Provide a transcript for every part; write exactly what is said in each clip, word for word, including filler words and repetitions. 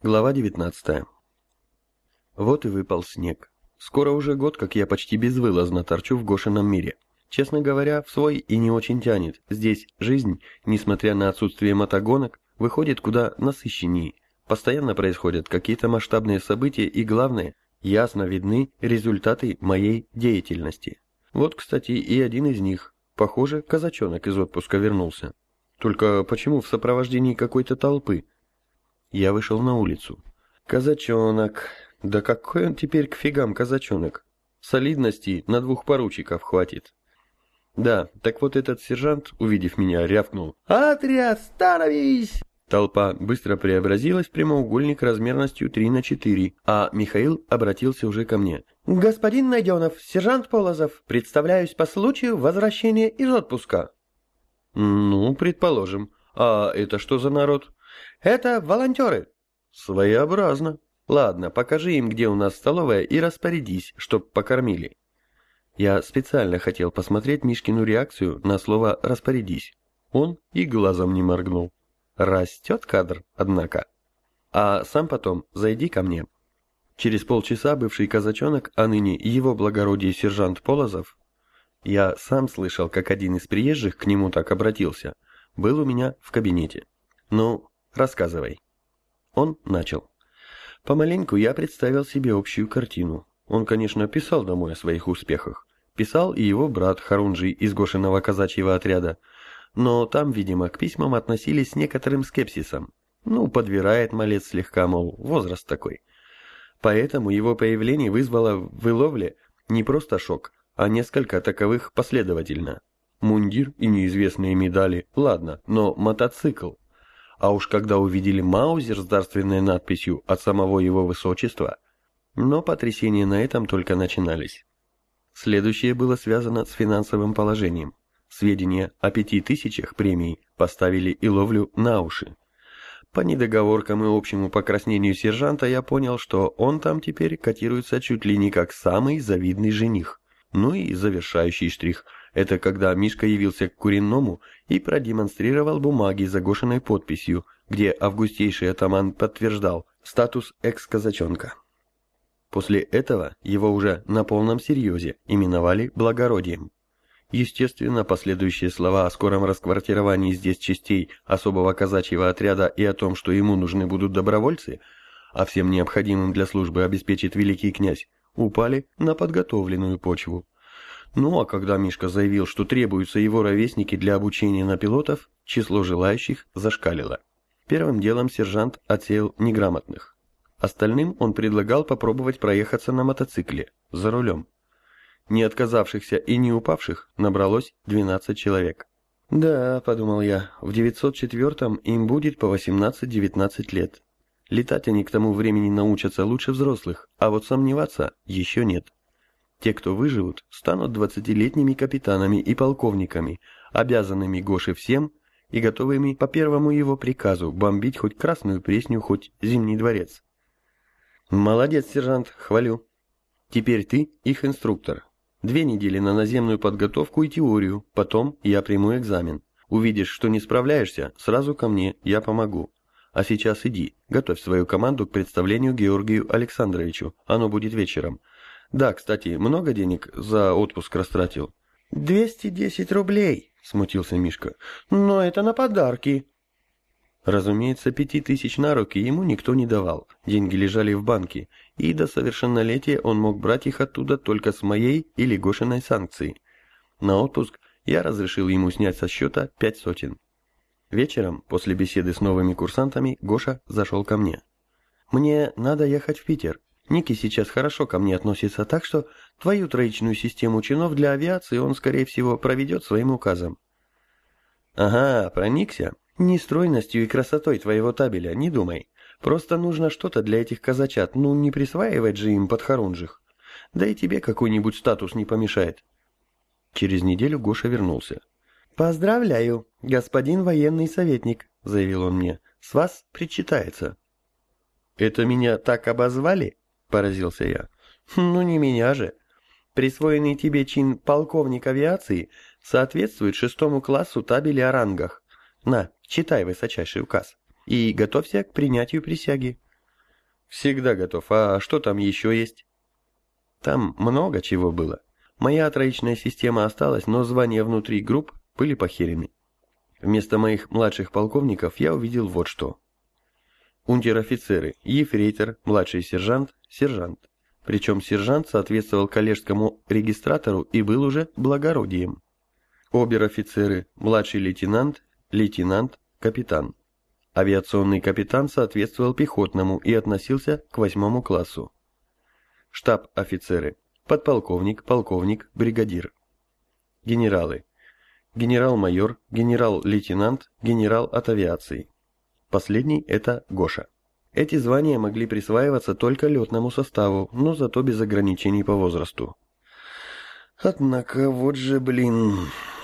Глава девятнадцатая. Вот и выпал снег. Скоро уже год, как я почти безвылазно торчу в Гошином мире. Честно говоря, в свой и не очень тянет. Здесь жизнь, несмотря на отсутствие мотогонок, выходит куда насыщеннее. Постоянно происходят какие-то масштабные события и, главное, ясно видны результаты моей деятельности. Вот, кстати, и один из них. Похоже, казачонок из отпуска вернулся. Только почему в сопровождении какой-то толпы? Я вышел на улицу. Казачонок. Да какой он теперь к фигам казачонок? Солидности на двух поручиков хватит. Да, так вот этот сержант, увидев меня, рявкнул: «Отряд, становись!» Толпа быстро преобразилась в прямоугольник размерностью три на четыре, а Михаил обратился уже ко мне. «Господин Найденов, сержант Полозов, представляюсь по случаю возвращения из отпуска». «Ну, предположим. А это что за народ?» «Это волонтеры». «Своеобразно. Ладно, покажи им, где у нас столовая, и распорядись, чтоб покормили». Я специально хотел посмотреть Мишкину реакцию на слово «распорядись». Он и глазом не моргнул. Растет кадр, однако. А сам потом зайди ко мне. Через полчаса бывший казачонок, а ныне его благородие сержант Полозов, я сам слышал, как один из приезжих к нему так обратился, был у меня в кабинете. Ну, рассказывай. Он начал. Помаленьку я представил себе общую картину. Он, конечно, писал домой о своих успехах. Писал и его брат Харунжий из Гошиного казачьего отряда. Но там, видимо, к письмам относились с некоторым скепсисом. Ну, подбирает малец слегка, мол, возраст такой. Поэтому его появление вызвало в Иловле не просто шок, а несколько таковых последовательно. Мундир и неизвестные медали, ладно, но мотоцикл. А уж когда увидели маузер с дарственной надписью от самого его высочества, но потрясения на этом только начинались. Следующее было связано с финансовым положением. Сведения о пяти тысячах премий поставили Иловлю на уши. По недоговоркам и общему покраснению сержанта я понял, что он там теперь котируется чуть ли не как самый завидный жених. Ну и завершающий штрих – это когда Мишка явился к Куренному и продемонстрировал бумаги с Гошиной подписью, где августейший атаман подтверждал статус экс-казачонка. После этого его уже на полном серьезе именовали благородием. Естественно, последующие слова о скором расквартировании здесь частей особого казачьего отряда и о том, что ему нужны будут добровольцы, а всем необходимым для службы обеспечит великий князь, упали на подготовленную почву. Ну а когда Мишка заявил, что требуются его ровесники для обучения на пилотов, число желающих зашкалило. Первым делом сержант отсеял неграмотных. Остальным он предлагал попробовать проехаться на мотоцикле, за рулем. Не отказавшихся и не упавших набралось двенадцать человек. Да, подумал я, в девятьсот четвёртом им будет по восемнадцать-девятнадцать лет. Летать они к тому времени научатся лучше взрослых, а вот сомневаться еще нет. Те, кто выживут, станут двадцатилетними капитанами и полковниками, обязанными Гоше всем и готовыми по первому его приказу бомбить хоть Красную Пресню, хоть Зимний дворец. Молодец, сержант, хвалю. Теперь ты их инструктор. Две недели на наземную подготовку и теорию, потом я приму экзамен. Увидишь, что не справляешься, сразу ко мне, я помогу. А сейчас иди, готовь свою команду к представлению Георгию Александровичу, оно будет вечером. Да, кстати, много денег за отпуск растратил? «Двести десять рублей», — смутился Мишка. «Но это на подарки». Разумеется, пяти тысяч на руки ему никто не давал, деньги лежали в банке, и до совершеннолетия он мог брать их оттуда только с моей или Гошиной санкцией. На отпуск я разрешил ему снять со счета пять сотен. Вечером, после беседы с новыми курсантами, Гоша зашел ко мне. «Мне надо ехать в Питер. Ники сейчас хорошо ко мне относится, так что твою троичную систему чинов для авиации он, скорее всего, проведет своим указом». «Ага, проникся? Не стройностью и красотой твоего табеля, не думай. Просто нужно что-то для этих казачат, ну не присваивать же им подхорунжих. Да и тебе какой-нибудь статус не помешает». Через неделю Гоша вернулся. «Поздравляю, господин военный советник», — заявил он мне. «С вас причитается». «Это меня так обозвали?» — поразился я. «Ну не меня же. Присвоенный тебе чин полковник авиации соответствует шестому классу табеля о рангах. На, читай высочайший указ. И готовься к принятию присяги». Всегда готов. А что там еще есть? Там много чего было. Моя троичная система осталась, но звания внутри групп были похерены. Вместо моих младших полковников я увидел вот что. Унтер-офицеры, ефрейтор, младший сержант, сержант. Причем сержант соответствовал коллежскому регистратору и был уже благородием. Обер-офицеры, младший лейтенант, лейтенант, капитан. Авиационный капитан соответствовал пехотному и относился к восьмому классу. Штаб-офицеры, подполковник, полковник, бригадир. Генералы. Генерал-майор, генерал-лейтенант, генерал от авиации. Последний – это Гоша. Эти звания могли присваиваться только летному составу, но зато без ограничений по возрасту. Однако вот же, блин...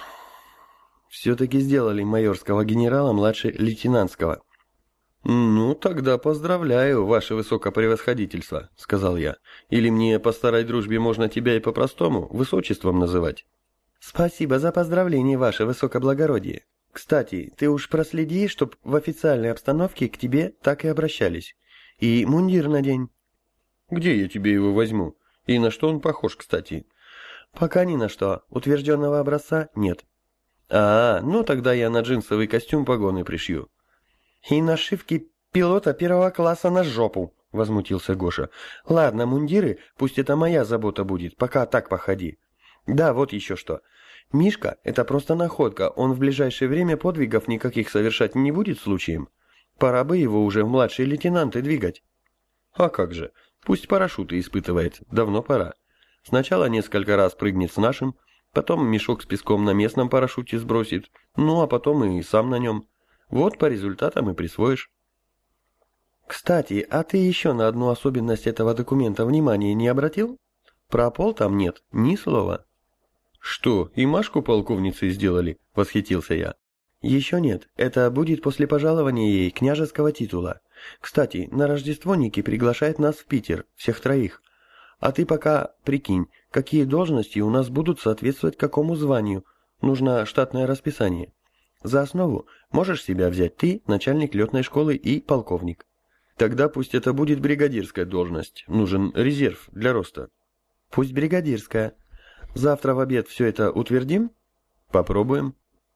Все-таки сделали майорского генерала младше лейтенантского. «Ну, тогда поздравляю, ваше высокопревосходительство», — сказал я. «Или мне по старой дружбе можно тебя и по-простому, высочеством называть?» «Спасибо за поздравление, ваше высокоблагородие. Кстати, ты уж проследи, чтоб в официальной обстановке к тебе так и обращались. И мундир надень». «Где я тебе его возьму? И на что он похож, кстати?» «Пока ни на что. Утвержденного образца нет». «А, ну тогда я на джинсовый костюм погоны пришью». «И нашивки пилота первого класса на жопу», — возмутился Гоша. «Ладно, мундиры, пусть это моя забота будет, пока так походи. Да, вот еще что. Мишка — это просто находка, он в ближайшее время подвигов никаких совершать не будет случаем. Пора бы его уже в младшие лейтенанты двигать». «А как же, пусть парашюты испытывает, давно пора. Сначала несколько раз прыгнет с нашим, потом мешок с песком на местном парашюте сбросит, ну а потом и сам на нем. Вот по результатам и присвоишь». «Кстати, а ты еще на одну особенность этого документа внимания не обратил? Про пол там нет ни слова». «Что, и Машку полковницей сделали?» — восхитился я. «Еще нет, это будет после пожалования ей княжеского титула. Кстати, на Рождество Ники приглашает нас в Питер, всех троих. А ты пока прикинь, какие должности у нас будут соответствовать какому званию. Нужно штатное расписание. За основу можешь себя взять ты, начальник летной школы и полковник». «Тогда пусть это будет бригадирская должность. Нужен резерв для роста». «Пусть бригадирская. Завтра в обед все это утвердим?» «Попробуем».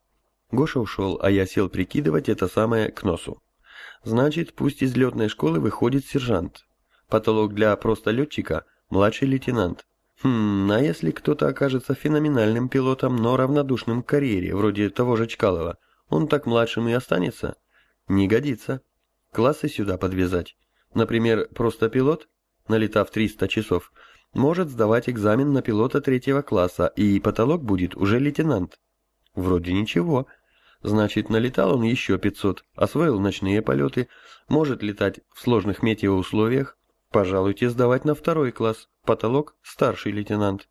Гоша ушел, а я сел прикидывать это самое к носу. Значит, пусть из летной школы выходит сержант. Потолок для просто летчика – младший лейтенант. Хм, а если кто-то окажется феноменальным пилотом, но равнодушным к карьере, вроде того же Чкалова, он так младшим и останется? Не годится. Классы сюда подвязать. Например, просто пилот, налетав триста часов, может сдавать экзамен на пилота третьего класса, и потолок будет уже лейтенант. Вроде ничего. Значит, налетал он еще пятьсот, освоил ночные полеты, может летать в сложных метеоусловиях. Пожалуйте сдавать на второй класс, потолок старший лейтенант.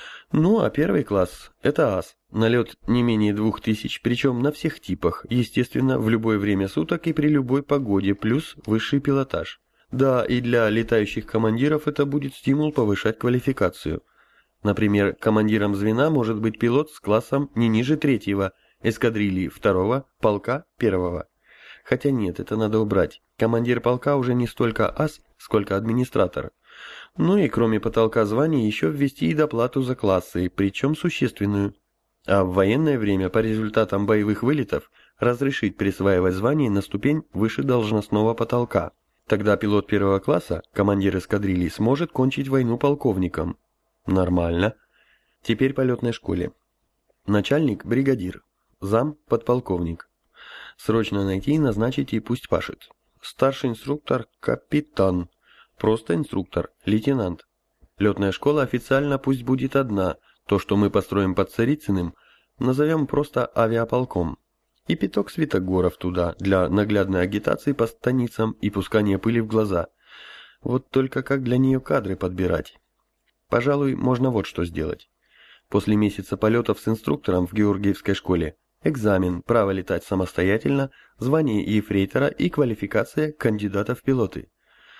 Ну, а первый класс – это ас, налет не менее двух тысяч, причем на всех типах, естественно, в любое время суток и при любой погоде, плюс высший пилотаж. Да, и для летающих командиров это будет стимул повышать квалификацию. Например, командиром звена может быть пилот с классом не ниже третьего, эскадрильи второго, полка первого. Хотя нет, это надо убрать. Командир полка уже не столько ас, сколько администратор. Ну и кроме потолка званий еще ввести и доплату за классы, причем существенную. А в военное время по результатам боевых вылетов разрешить присваивать звание на ступень выше должностного потолка. Тогда пилот первого класса, командир эскадрильи, сможет кончить войну полковником. Нормально. Теперь по летной школе. Начальник – бригадир. Зам – подполковник. Срочно найти и назначить, и пусть пашет. Старший инструктор – капитан. Просто инструктор – лейтенант. Летная школа официально пусть будет одна. То, что мы построим под Царицыным, назовем просто авиаполком. И пяток светогоров туда, для наглядной агитации по станицам и пускания пыли в глаза. Вот только как для нее кадры подбирать? Пожалуй, можно вот что сделать. После месяца полетов с инструктором в Георгиевской школе экзамен, право летать самостоятельно, звание ефрейтора и квалификация кандидата в пилоты.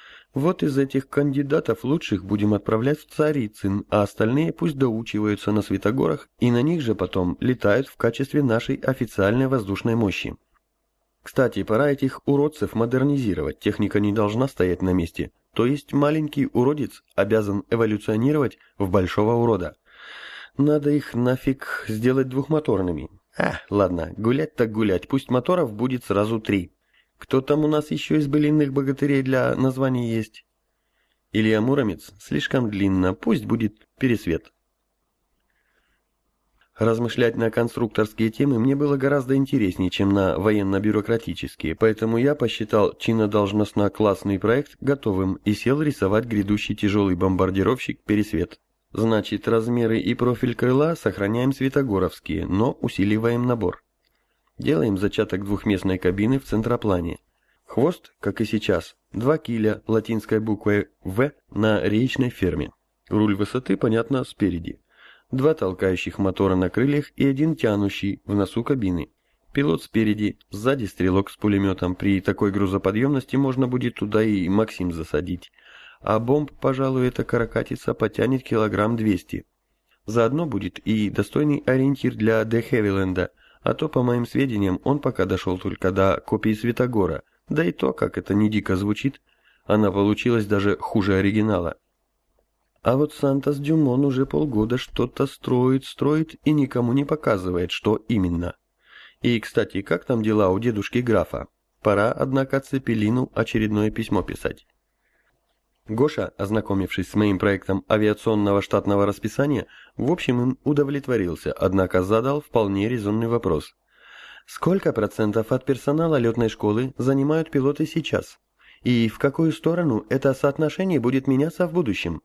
Вот из этих кандидатов лучших будем отправлять в Царицын, а остальные пусть доучиваются на Светогорах и на них же потом летают в качестве нашей официальной воздушной мощи. Кстати, пора этих уродцев модернизировать, техника не должна стоять на месте. То есть маленький уродец обязан эволюционировать в большого урода. Надо их нафиг сделать двухмоторными. А, ладно, гулять так гулять, пусть моторов будет сразу три. Кто там у нас еще из былинных богатырей для названий есть? Илья Муромец слишком длинно, пусть будет Пересвет. Размышлять на конструкторские темы мне было гораздо интереснее, чем на военно-бюрократические, поэтому я посчитал чинно-должностно-классный проект готовым и сел рисовать грядущий тяжелый бомбардировщик «Пересвет». Значит, размеры и профиль крыла сохраняем святогоровские, но усиливаем набор. Делаем зачаток двухместной кабины в центроплане. Хвост, как и сейчас, два киля латинской буквой «В» на реечной ферме. Руль высоты, понятно, спереди. Два толкающих мотора на крыльях и один тянущий в носу кабины. Пилот спереди, сзади стрелок с пулеметом. При такой грузоподъемности можно будет туда и Максим засадить. А бомб, пожалуй, эта каракатица потянет килограмм двести. Заодно будет и достойный ориентир для Де Хевиленда, а то, по моим сведениям, он пока дошел только до копии Святогора. Да и то, как это не дико звучит, она получилась даже хуже оригинала. А вот Сантос-Дюмон уже полгода что-то строит, строит и никому не показывает, что именно. И, кстати, как там дела у дедушки графа? Пора, однако, Цепелину очередное письмо писать. Гоша, ознакомившись с моим проектом авиационного штатного расписания, в общем им удовлетворился, однако задал вполне резонный вопрос. Сколько процентов от персонала летной школы занимают пилоты сейчас? И в какую сторону это соотношение будет меняться в будущем?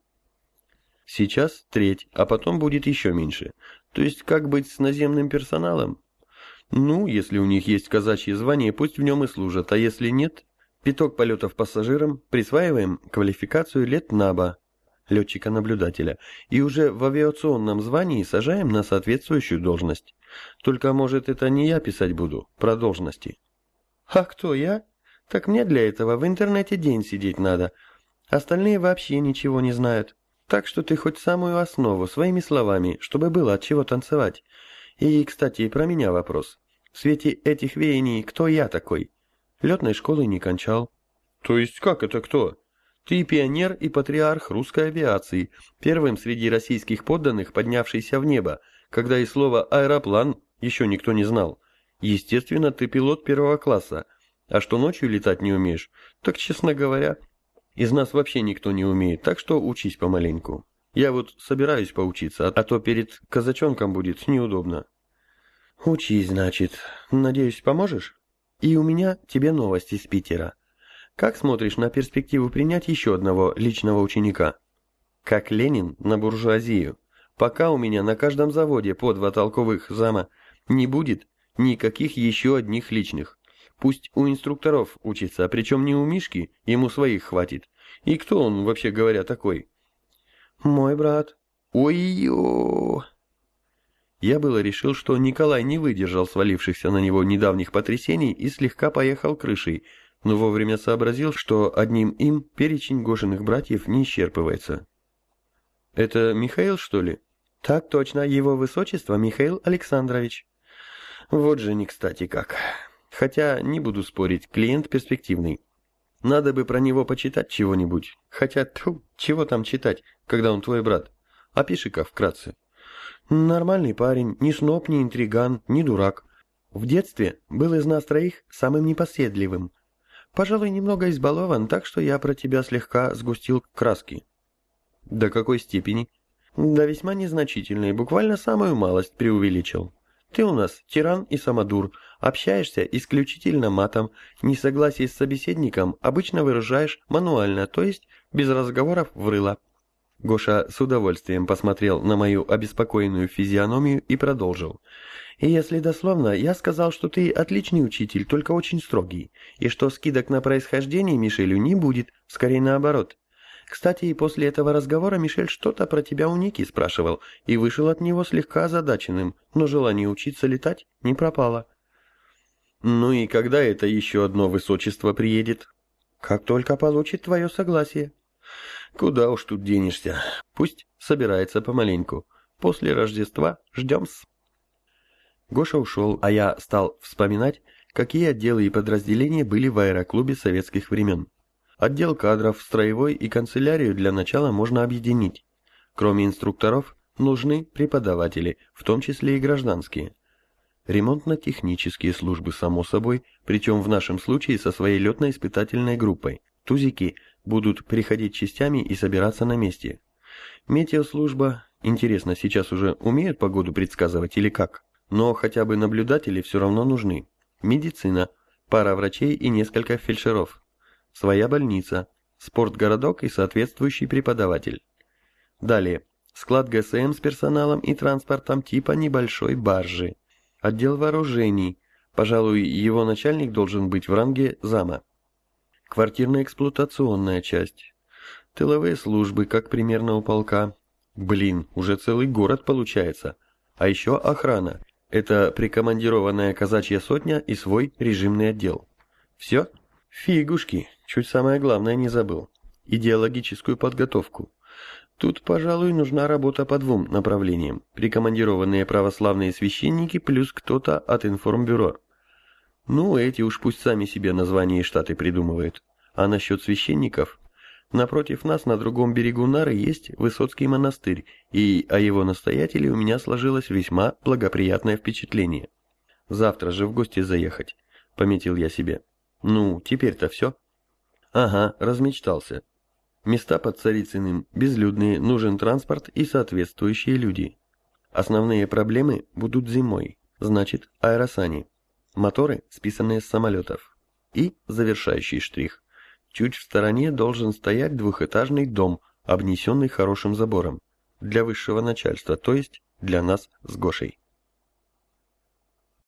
Сейчас треть, а потом будет еще меньше. То есть как быть с наземным персоналом? Ну, если у них есть казачье звание, пусть в нем и служат, а если нет, пяток полетов пассажирам, присваиваем квалификацию летнаба, летчика-наблюдателя, и уже в авиационном звании сажаем на соответствующую должность. Только, может, это не я писать буду, про должности. А кто я? Так мне для этого в интернете день сидеть надо. Остальные вообще ничего не знают. Так что ты хоть самую основу своими словами, чтобы было от чего танцевать. И, кстати, про меня вопрос. В свете этих веяний кто я такой? Летной школы не кончал. То есть как это кто? Ты пионер и патриарх русской авиации, первым среди российских подданных, поднявшийся в небо, когда и слово «аэроплан» еще никто не знал. Естественно, ты пилот первого класса. А что ночью летать не умеешь? Так, честно говоря, из нас вообще никто не умеет, так что учись помаленьку. Я вот собираюсь поучиться, а то перед казачонком будет неудобно. Учись, значит. Надеюсь, поможешь? И у меня тебе новости из Питера. Как смотришь на перспективу принять еще одного личного ученика? Как Ленин на буржуазию. Пока у меня на каждом заводе по два толковых зама не будет никаких еще одних личных. Пусть у инструкторов учится, причем не у Мишки, ему своих хватит. И кто он, вообще говоря, такой? Мой брат. Ой-ё! Я было решил, что Николай не выдержал свалившихся на него недавних потрясений и слегка поехал крышей, но вовремя сообразил, что одним им перечень Гошиных братьев не исчерпывается. Это Михаил, что ли? Так точно, его высочество Михаил Александрович. Вот же не кстати как. Хотя, не буду спорить, клиент перспективный. Надо бы про него почитать чего-нибудь. Хотя, тьфу, чего там читать, когда он твой брат? Опиши-ка вкратце. Нормальный парень, ни сноб, ни интриган, ни дурак. В детстве был из нас троих самым непоседливым. Пожалуй, немного избалован, так что я про тебя слегка сгустил краски. До какой степени? До весьма незначительной, буквально самую малость преувеличил. Ты у нас тиран и самодур, общаешься исключительно матом, несогласие с собеседником обычно выражаешь мануально, то есть без разговоров в рыло. Гоша с удовольствием посмотрел на мою обеспокоенную физиономию и продолжил. И если дословно, я сказал, что ты отличный учитель, только очень строгий, и что скидок на происхождение Мишелю не будет, скорее наоборот. Кстати, и после этого разговора Мишель что-то про тебя у Ники спрашивал, и вышел от него слегка озадаченным, но желание учиться летать не пропало. Ну и когда это еще одно высочество приедет? Как только получит твое согласие. Куда уж тут денешься. Пусть собирается помаленьку. После Рождества ждем-с. Гоша ушел, а я стал вспоминать, какие отделы и подразделения были в аэроклубе советских времен. Отдел кадров, строевой и канцелярию для начала можно объединить. Кроме инструкторов, нужны преподаватели, в том числе и гражданские. Ремонтно-технические службы, само собой, причем в нашем случае со своей летно-испытательной группой. Тузики будут приходить частями и собираться на месте. Метеослужба, интересно, сейчас уже умеют погоду предсказывать или как? Но хотя бы наблюдатели все равно нужны. Медицина, пара врачей и несколько фельдшеров. Своя больница, спортгородок и соответствующий преподаватель. Далее, склад ГСМ с персоналом и транспортом типа небольшой баржи. Отдел вооружений, пожалуй, его начальник должен быть в ранге зама. Квартирно-эксплуатационная часть. Тыловые службы, как примерно у полка. Блин, уже целый город получается. А еще охрана. Это прикомандированная казачья сотня и свой режимный отдел. Все? Фигушки, чуть самое главное не забыл. Идеологическую подготовку. Тут, пожалуй, нужна работа по двум направлениям. Прикомандированные православные священники плюс кто-то от информбюро. Ну, эти уж пусть сами себе названия и штаты придумывают. А насчет священников? Напротив нас, на другом берегу Нары, есть Высоцкий монастырь, и о его настоятеле у меня сложилось весьма благоприятное впечатление. Завтра же в гости заехать, пометил я себе. Ну, теперь-то все. Ага, размечтался. Места под Царицыным безлюдные, нужен транспорт и соответствующие люди. Основные проблемы будут зимой, значит, аэросани. Моторы, списанные с самолетов. И завершающий штрих. Чуть в стороне должен стоять двухэтажный дом, обнесенный хорошим забором. Для высшего начальства, то есть для нас с Гошей.